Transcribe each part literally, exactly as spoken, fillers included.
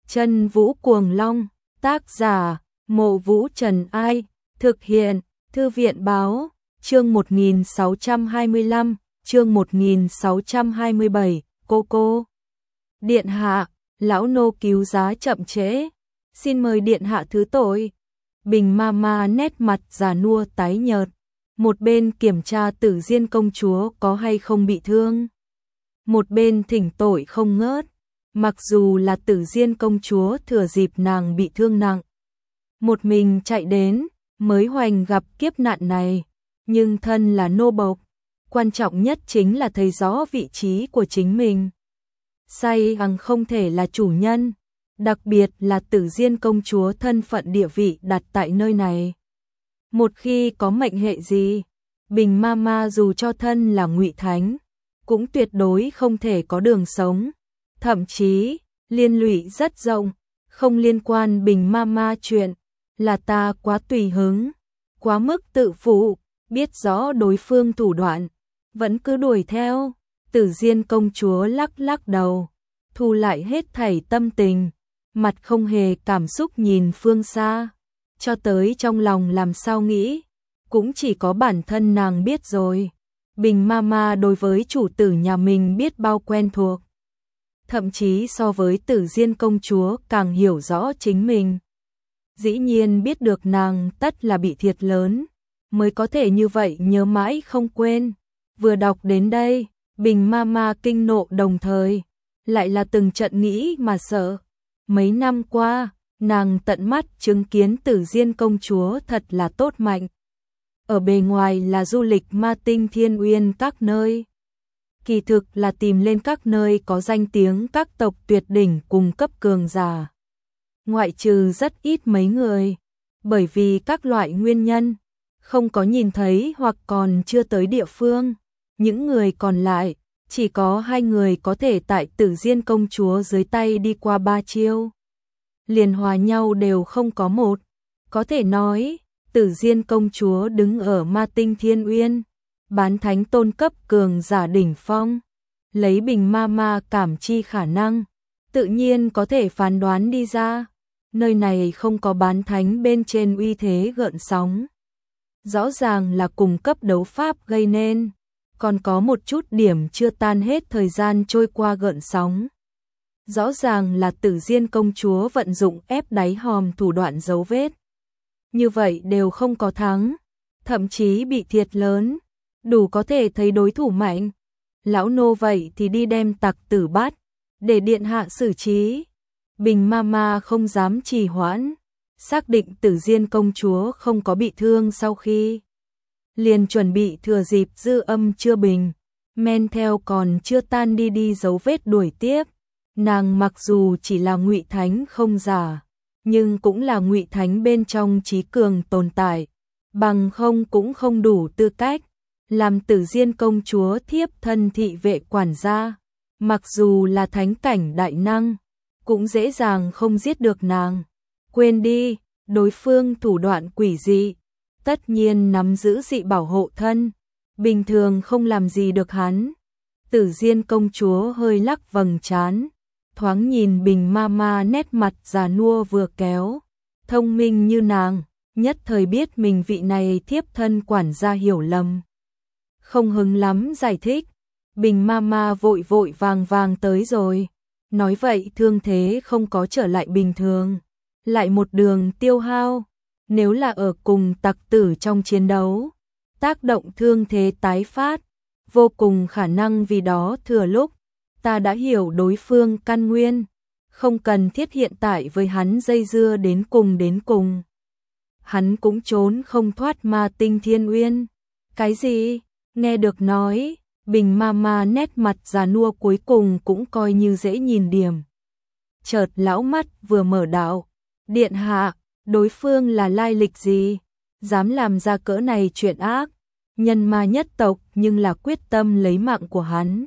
Chân Vũ Cuồng Long, tác giả, Mộ Vũ Trần Ai, thực hiện, Thư viện Báo, chương một nghìn sáu trăm hai mươi lăm, chương một nghìn sáu trăm hai mươi bảy, cô cô. Điện hạ, lão nô cứu giá chậm trễ, xin mời điện hạ thứ tội. Bình ma ma nét mặt già nua tái nhợt, một bên kiểm tra Tử Diên công chúa có hay không bị thương, một bên thỉnh tội không ngớt. Mặc dù là Tử Diên công chúa thừa dịp nàng bị thương nặng, một mình chạy đến, mới hoành gặp kiếp nạn này, nhưng thân là nô bộc, quan trọng nhất chính là thấy rõ vị trí của chính mình. Say hằng không thể là chủ nhân, đặc biệt là Tử Diên công chúa thân phận địa vị đặt tại nơi này. Một khi có mệnh hệ gì, Bình ma ma dù cho thân là Ngụy Thánh, cũng tuyệt đối không thể có đường sống. Thậm chí, liên lụy rất rộng, không liên quan Bình ma ma chuyện, là ta quá tùy hứng, quá mức tự phụ, biết rõ đối phương thủ đoạn, vẫn cứ đuổi theo. Tử Diên công chúa lắc lắc đầu, thu lại hết thảy tâm tình, mặt không hề cảm xúc nhìn phương xa, cho tới trong lòng làm sao nghĩ, cũng chỉ có bản thân nàng biết rồi. Bình ma ma đối với chủ tử nhà mình biết bao quen thuộc, thậm chí so với Tử Diên công chúa càng hiểu rõ chính mình. Dĩ nhiên biết được nàng tất là bị thiệt lớn, mới có thể như vậy nhớ mãi không quên. Vừa đọc đến đây, Bình ma ma kinh nộ đồng thời, lại là từng trận nghĩ mà sợ. Mấy năm qua, nàng tận mắt chứng kiến Tử Diên công chúa thật là tốt mạnh. Ở bề ngoài là du lịch ma tinh thiên uyên các nơi, kỳ thực là tìm lên các nơi có danh tiếng các tộc tuyệt đỉnh cùng cấp cường giả. Ngoại trừ rất ít mấy người, bởi vì các loại nguyên nhân, không có nhìn thấy hoặc còn chưa tới địa phương. Những người còn lại, chỉ có hai người có thể tại Tử Diên công chúa dưới tay đi qua ba chiêu, liền hòa nhau đều không có một. Có thể nói, Tử Diên công chúa đứng ở ma tinh thiên uyên, bán thánh tôn cấp cường giả đỉnh phong, lấy Bình ma ma cảm chi khả năng, tự nhiên có thể phán đoán đi ra, nơi này không có bán thánh bên trên uy thế gợn sóng. Rõ ràng là cùng cấp đấu pháp gây nên, còn có một chút điểm chưa tan hết thời gian trôi qua gợn sóng. Rõ ràng là Tử Diên công chúa vận dụng ép đáy hòm thủ đoạn dấu vết. Như vậy đều không có thắng, thậm chí bị thiệt lớn, đủ có thể thấy đối thủ mạnh. Lão nô vậy thì đi đem tặc tử bắt, để điện hạ xử trí. Bình ma ma không dám trì hoãn, xác định Tử Diên công chúa không có bị thương sau khi, liền chuẩn bị thừa dịp dư âm chưa bình, men theo còn chưa tan đi đi dấu vết đuổi tiếp. Nàng mặc dù chỉ là Ngụy Thánh không giả, nhưng cũng là Ngụy Thánh bên trong trí cường tồn tại, bằng không cũng không đủ tư cách làm Tử Diên công chúa thiếp thân thị vệ quản gia. Mặc dù là thánh cảnh đại năng, cũng dễ dàng không giết được nàng. Quên đi, đối phương thủ đoạn quỷ dị, tất nhiên nắm giữ dị bảo hộ thân, bình thường không làm gì được hắn. Tử Diên công chúa hơi lắc vầng trán, thoáng nhìn Bình ma ma nét mặt già nua vừa kéo, thông minh như nàng, nhất thời biết mình vị này thiếp thân quản gia hiểu lầm. Không hứng lắm giải thích, Bình ma ma vội vội vàng vàng tới rồi, nói vậy thương thế không có trở lại bình thường, lại một đường tiêu hao, nếu là ở cùng tặc tử trong chiến đấu, tác động thương thế tái phát, vô cùng khả năng vì đó thừa lúc, ta đã hiểu đối phương căn nguyên, không cần thiết hiện tại với hắn dây dưa đến cùng đến cùng. Hắn cũng trốn không thoát ma tinh thiên uyên. Cái gì? Nghe được nói, Bình ma ma nét mặt già nua cuối cùng cũng coi như dễ nhìn điểm. Chợt lão mắt vừa mở đạo, điện hạ, đối phương là lai lịch gì? Dám làm ra cỡ này chuyện ác, nhân ma nhất tộc nhưng là quyết tâm lấy mạng của hắn.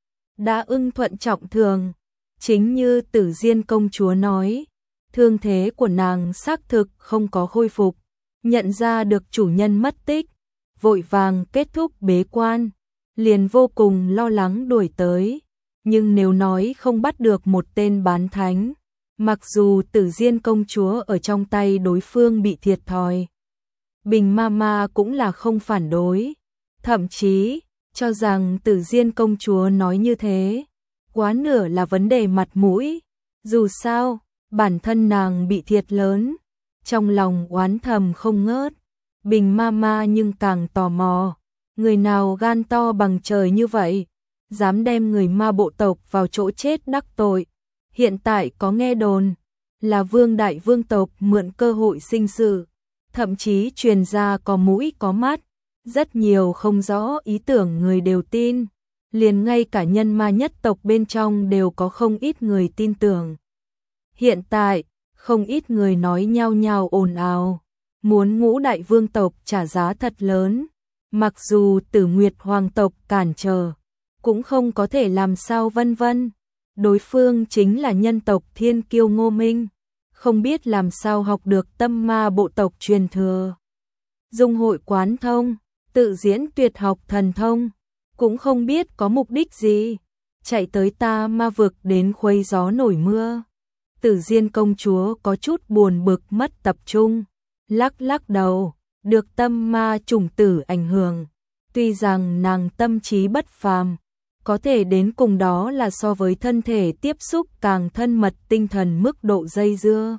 Đã ưng thuận trọng thường, chính như Tử Diên công chúa nói, thương thế của nàng xác thực không có khôi phục, nhận ra được chủ nhân mất tích, vội vàng kết thúc bế quan, liền vô cùng lo lắng đuổi tới, nhưng nếu nói không bắt được một tên bán thánh, Mặc dù Tử Diên công chúa ở trong tay đối phương bị thiệt thòi, Bình Mama cũng là không phản đối, thậm chí cho rằng Tử Diên công chúa nói như thế, quá nửa là vấn đề mặt mũi, dù sao, bản thân nàng bị thiệt lớn, trong lòng oán thầm không ngớt. Bình Mama nhưng càng tò mò, người nào gan to bằng trời như vậy, dám đem người ma bộ tộc vào chỗ chết đắc tội. Hiện tại có nghe đồn là Vương đại vương tộc mượn cơ hội sinh sự, thậm chí truyền ra có mũi có mắt, rất nhiều không rõ ý tưởng người đều tin, liền ngay cả nhân ma nhất tộc bên trong đều có không ít người tin tưởng. Hiện tại, không ít người nói nhao nhao ồn ào, muốn Ngũ đại vương tộc trả giá thật lớn, mặc dù Tử Nguyệt hoàng tộc cản trở, cũng không có thể làm sao vân vân. Đối phương chính là nhân tộc thiên kiêu Ngô Minh, không biết làm sao học được tâm ma bộ tộc truyền thừa. Dung hội quán thông, tự diễn tuyệt học thần thông, cũng không biết có mục đích gì, chạy tới ta ma vực đến khuấy gió nổi mưa. Tử Diên công chúa có chút buồn bực mất tập trung, lắc lắc đầu, được tâm ma chủng tử ảnh hưởng, tuy rằng nàng tâm trí bất phàm, có thể đến cùng đó là so với thân thể tiếp xúc càng thân mật tinh thần mức độ dây dưa.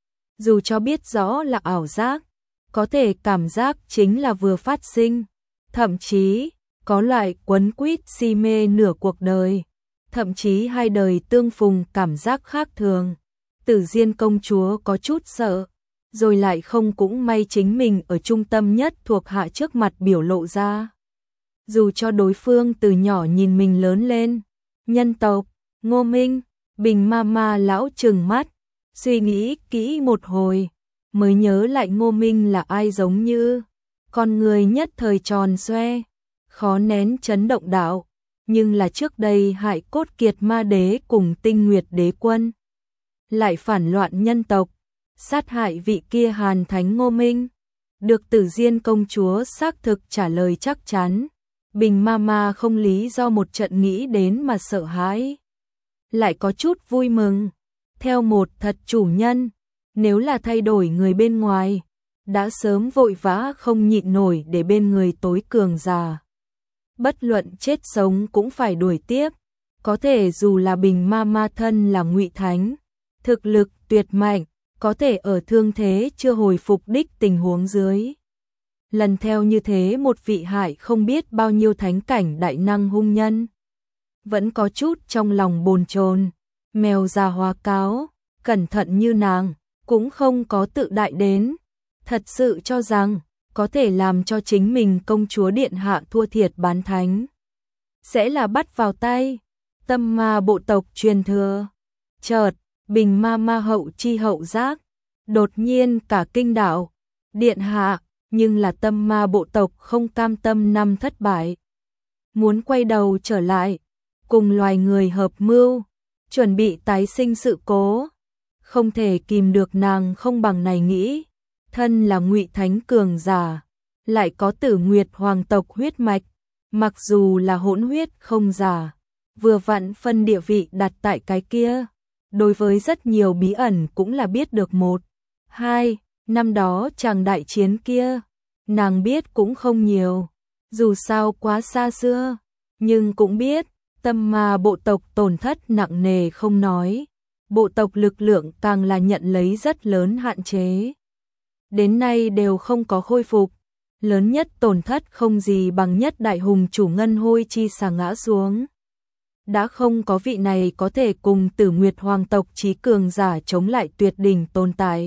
Dù cho biết rõ là ảo giác, có thể cảm giác chính là vừa phát sinh, thậm chí có loại quấn quýt si mê nửa cuộc đời, thậm chí hai đời tương phùng cảm giác khác thường. Tử Diên công chúa có chút sợ, rồi lại không cũng may chính mình ở trung tâm nhất thuộc hạ trước mặt biểu lộ ra. Dù cho đối phương từ nhỏ nhìn mình lớn lên, nhân tộc, Ngô Minh, Bình Mama lão trừng mắt, suy nghĩ kỹ một hồi, mới nhớ lại Ngô Minh là ai giống như, con người nhất thời tròn xoe, khó nén chấn động đạo, nhưng là trước đây hại cốt kiệt ma đế cùng tinh nguyệt đế quân. Lại phản loạn nhân tộc, sát hại vị kia hàn thánh Ngô Minh, được Tử Diên công chúa xác thực trả lời chắc chắn. Bình Mama không lý do một trận nghĩ đến mà sợ hãi, lại có chút vui mừng. Theo một thật chủ nhân, nếu là thay đổi người bên ngoài, đã sớm vội vã không nhịn nổi để bên người tối cường già. Bất luận chết sống cũng phải đuổi tiếp, có thể dù là Bình Mama thân là Ngụy Thánh, thực lực tuyệt mạnh, có thể ở thương thế chưa hồi phục đích tình huống dưới. Lần theo như thế một vị hại không biết bao nhiêu thánh cảnh đại năng hung nhân. Vẫn có chút trong lòng bồn chồn, mèo già hóa cáo, cẩn thận như nàng, cũng không có tự đại đến. Thật sự cho rằng, có thể làm cho chính mình công chúa điện hạ thua thiệt bán thánh. Sẽ là bắt vào tay, tâm ma bộ tộc truyền thừa. Chợt, Bình Mama hậu chi hậu giác, đột nhiên cả kinh đạo, điện hạ. Nhưng là tâm ma bộ tộc không cam tâm năm thất bại, muốn quay đầu trở lại, cùng loài người hợp mưu, chuẩn bị tái sinh sự cố. Không thể kìm được nàng không bằng này nghĩ, thân là Ngụy Thánh cường giả, lại có Tử Nguyệt hoàng tộc huyết mạch, mặc dù là hỗn huyết không giả, vừa vặn phân địa vị đặt tại cái kia, đối với rất nhiều bí ẩn cũng là biết được một, hai. Năm đó chàng đại chiến kia, nàng biết cũng không nhiều, dù sao quá xa xưa, nhưng cũng biết, tâm ma bộ tộc tổn thất nặng nề không nói, bộ tộc lực lượng càng là nhận lấy rất lớn hạn chế. Đến nay đều không có khôi phục, lớn nhất tổn thất không gì bằng nhất đại hùng chủ Ngân Hôi chi xà ngã xuống. Đã không có vị này có thể cùng Tử Nguyệt hoàng tộc chí cường giả chống lại tuyệt đỉnh tồn tại,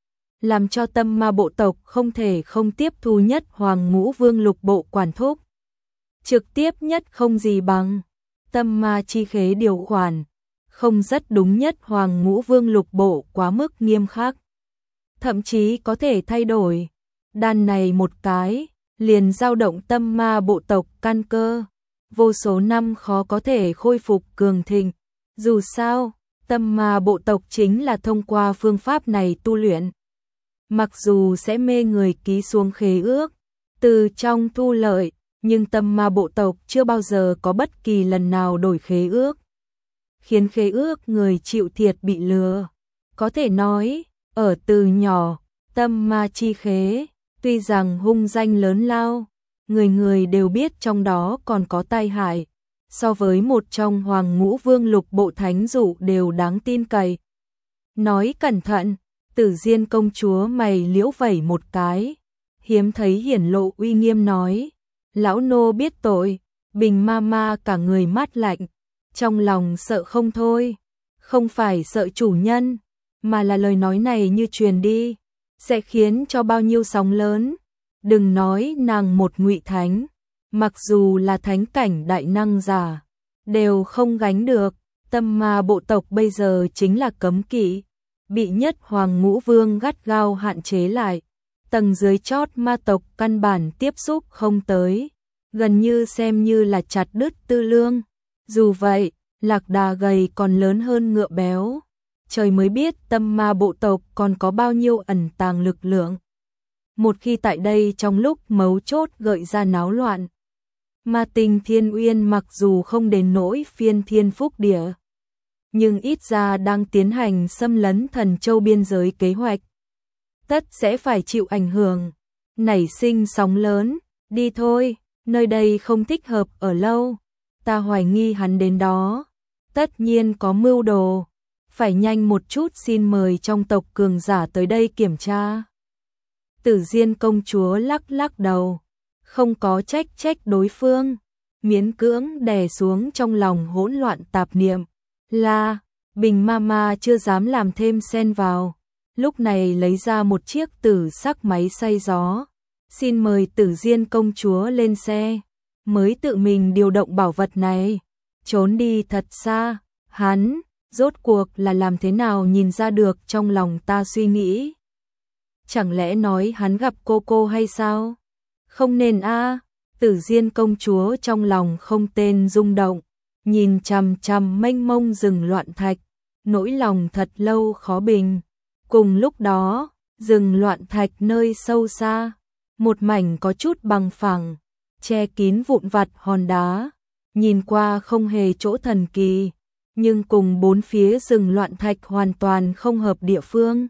làm cho tâm ma bộ tộc không thể không tiếp thu nhất hoàng ngũ vương lục bộ quản thúc. Trực tiếp nhất không gì bằng, tâm ma chi khế điều khoản, không rất đúng nhất hoàng ngũ vương lục bộ quá mức nghiêm khắc. Thậm chí có thể thay đổi, đan này một cái, liền dao động tâm ma bộ tộc căn cơ, vô số năm khó có thể khôi phục cường thịnh. Dù sao, tâm ma bộ tộc chính là thông qua phương pháp này tu luyện. Mặc dù sẽ mê người ký xuống khế ước, từ trong thu lợi, nhưng tâm ma bộ tộc chưa bao giờ có bất kỳ lần nào đổi khế ước, khiến khế ước người chịu thiệt bị lừa. Có thể nói, ở từ nhỏ, Tâm Ma Chi Khế, tuy rằng hung danh lớn lao, người người đều biết trong đó còn có tai hại, so với một trong Hoàng Ngũ Vương Lục Bộ Thánh Dụ đều đáng tin cậy. Nói cẩn thận, Tử Diên công chúa mày liễu vẩy một cái, hiếm thấy hiển lộ uy nghiêm nói, lão nô biết tội. Bình ma ma cả người mát lạnh, trong lòng sợ không thôi, không phải sợ chủ nhân, mà là lời nói này như truyền đi, sẽ khiến cho bao nhiêu sóng lớn. Đừng nói nàng một ngụy thánh, mặc dù là thánh cảnh đại năng giả, đều không gánh được. Tâm ma bộ tộc bây giờ chính là cấm kỵ, bị nhất Hoàng Ngũ Vương gắt gao hạn chế lại, tầng dưới chót ma tộc căn bản tiếp xúc không tới, gần như xem như là chặt đứt tư lương. Dù vậy, lạc đà gầy còn lớn hơn ngựa béo, trời mới biết tâm ma bộ tộc còn có bao nhiêu ẩn tàng lực lượng. Một khi tại đây trong lúc mấu chốt gợi ra náo loạn, Ma Tinh Thiên Uyên mặc dù không đến nỗi phiên thiên phúc địa, nhưng ít ra đang tiến hành xâm lấn Thần Châu biên giới kế hoạch, tất sẽ phải chịu ảnh hưởng, nảy sinh sóng lớn. Đi thôi, nơi đây không thích hợp ở lâu, ta hoài nghi hắn đến đó, tất nhiên có mưu đồ, phải nhanh một chút. Xin mời trong tộc cường giả tới đây kiểm tra. Tử Diên công chúa lắc lắc đầu, không có trách trách đối phương, miễn cưỡng đè xuống trong lòng hỗn loạn tạp niệm. Là, Bình ma ma chưa dám làm thêm xen vào, lúc này lấy ra một chiếc tử sắc máy xay gió, xin mời Tử Diên công chúa lên xe, mới tự mình điều động bảo vật này, trốn đi thật xa. Hắn, rốt cuộc là làm thế nào nhìn ra được trong lòng ta suy nghĩ? Chẳng lẽ nói hắn gặp cô cô hay sao? Không nên a. Tử Diên công chúa trong lòng không tên rung động, nhìn chằm chằm mênh mông rừng loạn thạch, nỗi lòng thật lâu khó bình. Cùng lúc đó, rừng loạn thạch nơi sâu xa, một mảnh có chút bằng phẳng, che kín vụn vặt hòn đá, nhìn qua không hề chỗ thần kỳ, nhưng cùng bốn phía rừng loạn thạch hoàn toàn không hợp địa phương.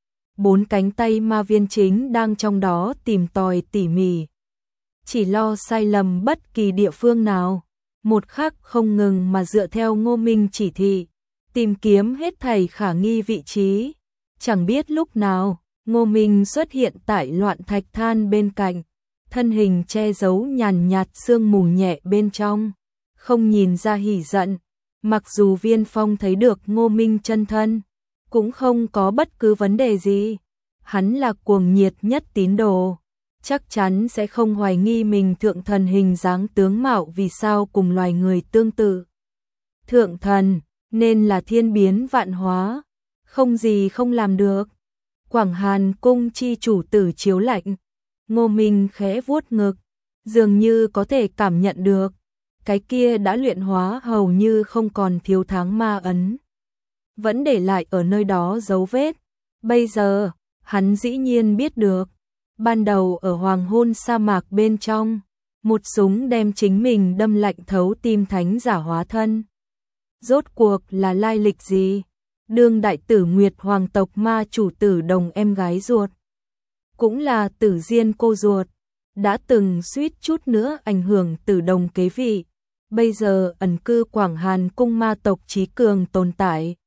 Bốn cánh tay ma viên chính đang trong đó tìm tòi tỉ mỉ, chỉ lo sai lầm bất kỳ địa phương nào, một khắc không ngừng mà dựa theo Ngô Minh chỉ thị, tìm kiếm hết thảy khả nghi vị trí. Chẳng biết lúc nào, Ngô Minh xuất hiện tại loạn thạch than bên cạnh, thân hình che giấu nhàn nhạt sương mù nhẹ bên trong, không nhìn ra hỉ giận. Mặc dù Viên Phong thấy được Ngô Minh chân thân, cũng không có bất cứ vấn đề gì. Hắn là cuồng nhiệt nhất tín đồ, chắc chắn sẽ không hoài nghi mình thượng thần hình dáng tướng mạo vì sao cùng loài người tương tự. Thượng thần, nên là thiên biến vạn hóa, không gì không làm được. Quảng Hàn cung chi chủ tử chiếu lạnh, Ngô Minh khẽ vuốt ngực, dường như có thể cảm nhận được, cái kia đã luyện hóa hầu như không còn thiếu tháng ma ấn, vẫn để lại ở nơi đó dấu vết. Bây giờ, hắn dĩ nhiên biết được, ban đầu ở hoàng hôn sa mạc bên trong, một súng đem chính mình đâm lạnh thấu tim thánh giả hóa thân. Rốt cuộc là lai lịch gì? Đương đại tử Nguyệt hoàng tộc ma chủ Tử Đồng em gái ruột, cũng là Tử Diên cô ruột, đã từng suýt chút nữa ảnh hưởng Tử Đồng kế vị, bây giờ ẩn cư Quảng Hàn cung ma tộc trí cường tồn tại.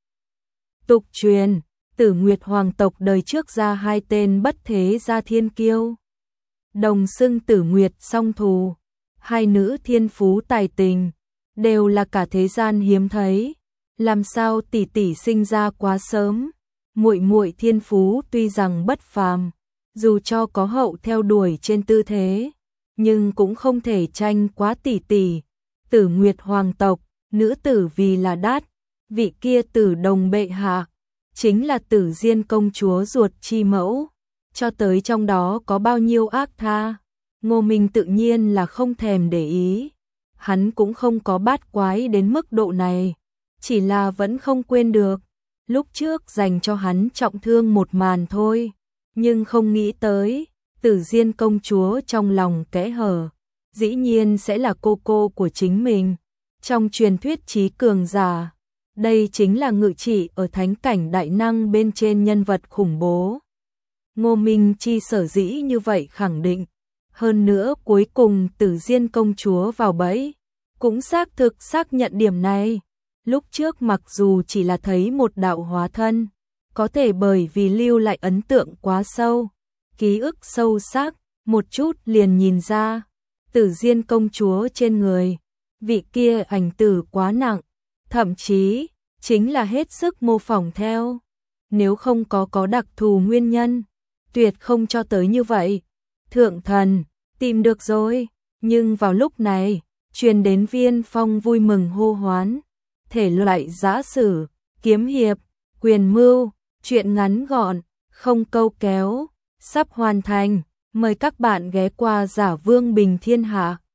Tục truyền, Tử Nguyệt hoàng tộc đời trước ra hai tên bất thế gia thiên kiêu, đồng xưng Tử Nguyệt song thù, hai nữ thiên phú tài tình, đều là cả thế gian hiếm thấy. Làm sao tỷ tỷ sinh ra quá sớm? Muội muội thiên phú tuy rằng bất phàm, dù cho có hậu theo đuổi trên tư thế, nhưng cũng không thể tranh quá tỷ tỷ. Tử Nguyệt hoàng tộc, nữ tử vì là đát, vị kia Tử Đồng bệ hạ, chính là Tử Diên công chúa ruột chi mẫu, cho tới trong đó có bao nhiêu ác tha, Ngô Minh tự nhiên là không thèm để ý, hắn cũng không có bát quái đến mức độ này, chỉ là vẫn không quên được, lúc trước dành cho hắn trọng thương một màn thôi, nhưng không nghĩ tới, Tử Diên công chúa trong lòng kẽ hở, dĩ nhiên sẽ là cô cô của chính mình, trong truyền thuyết trí cường giả, Đây chính là ngự trị ở thánh cảnh đại năng bên trên nhân vật khủng bố. Ngô Minh Chi sở dĩ như vậy khẳng định. Hơn nữa cuối cùng Tử Diên công chúa vào bẫy, cũng xác thực xác nhận điểm này. Lúc trước mặc dù chỉ là thấy một đạo hóa thân, có thể bởi vì lưu lại ấn tượng quá sâu, ký ức sâu sắc, một chút liền nhìn ra. Tử Diên công chúa trên người, vị kia ảnh tử quá nặng, thậm chí chính là hết sức mô phỏng theo. Nếu không có có đặc thù nguyên nhân, tuyệt không cho tới như vậy. Thượng thần, tìm được rồi, nhưng vào lúc này, truyền đến Viên Phong vui mừng hô hoán. Thể loại giã sử, kiếm hiệp, quyền mưu, truyện ngắn gọn, không câu kéo, sắp hoàn thành. Mời các bạn ghé qua Giả Vương Bình Thiên Hạ.